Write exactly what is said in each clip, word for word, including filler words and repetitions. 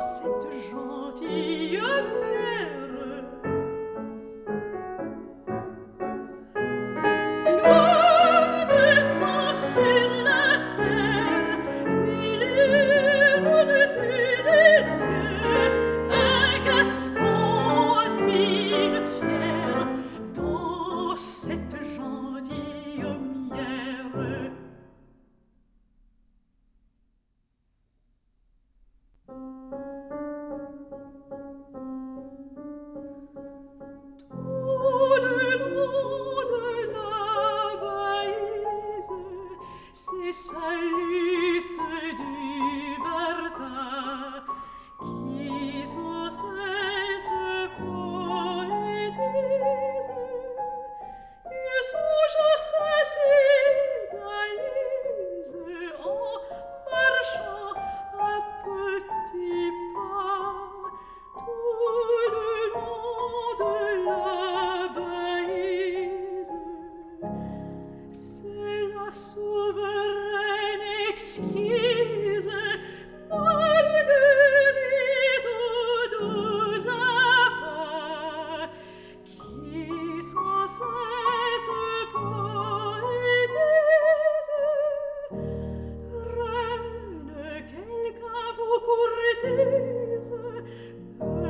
cette gentille mère. Loin descend sur la terre, il est au-dessus des dieux, un Gascon à mine fière, dans cette gentilhommière. Tout le long de la Baïse, c'est sa liste du Bertha qui sans cesse poétise. Il songe à sa Cydalise en marchant à petits pas tout le long de la Baïse. C'est la souveraine exquise Marguerite aux doux appas qui sans cesse poétise. Reine, quelqu'un vous courtise, ne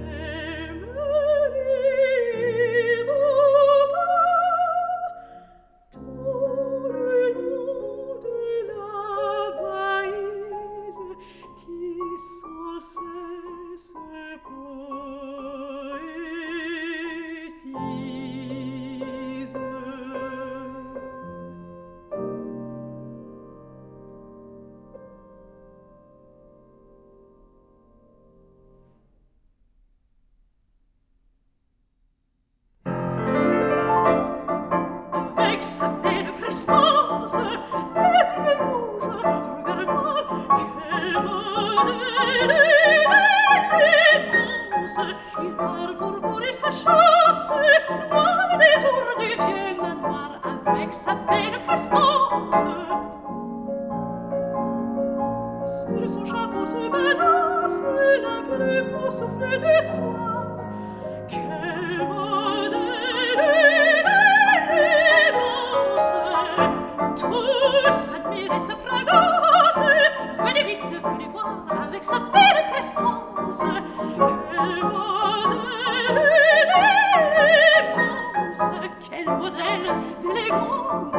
l'aimeriez-vous pas? Tout le long de la Baïse qui sans cesse poétise. Avec sa belle prestance, lèvres rouges, regard noir, quel modèle d'élégance! Il arbore et sa chasse, loin des tours du vieux manoir, avec sa belle prestance. Sur son chapeau se balance la plume au souffle du soir. Quel modèle d'élégance! Tous admiraient sa fragance. Venez vite, vous les voir avec sa belle prestance. Quel modèle d'élégance! Quel modèle d'élégance!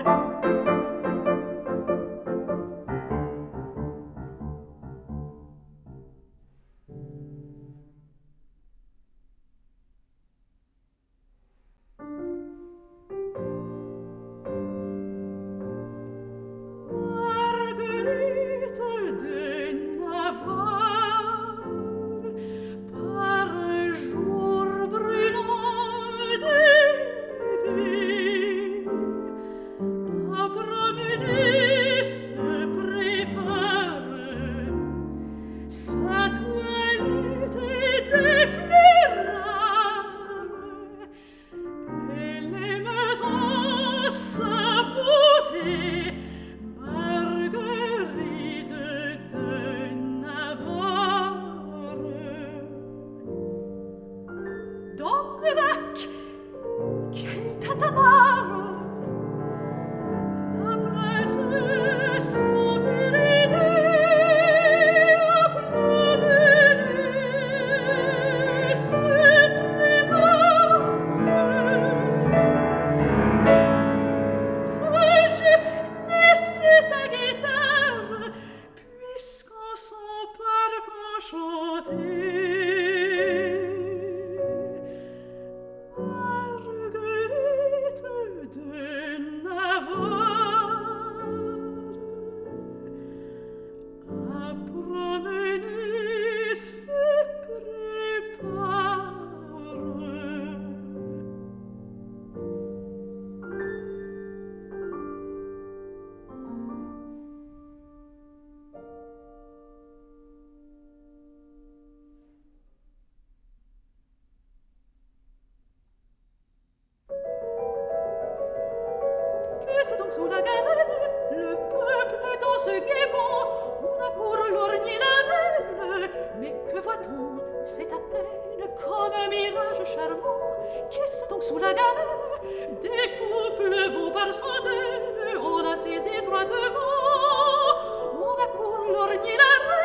Marguerite de Navarre, par un jour brûlant d'été, à promener se prépare. Sa toilette est des plus rares, elle aime tant sa beauté, Marguerite de Navarre. Donne-la-c, quel tatamare! La princesse en vérité a promené se prépare. Peux-je laisser ta guitare, puisqu'en son parc enchanté, Marguerite de Navarre a promené se prépare. Mais que voit-on? C'est à peine comme un mirage charmant. Qu'est-ce donc sous la garenne? Des couples vont par centaines en assez étroitement. On accourt lorgner la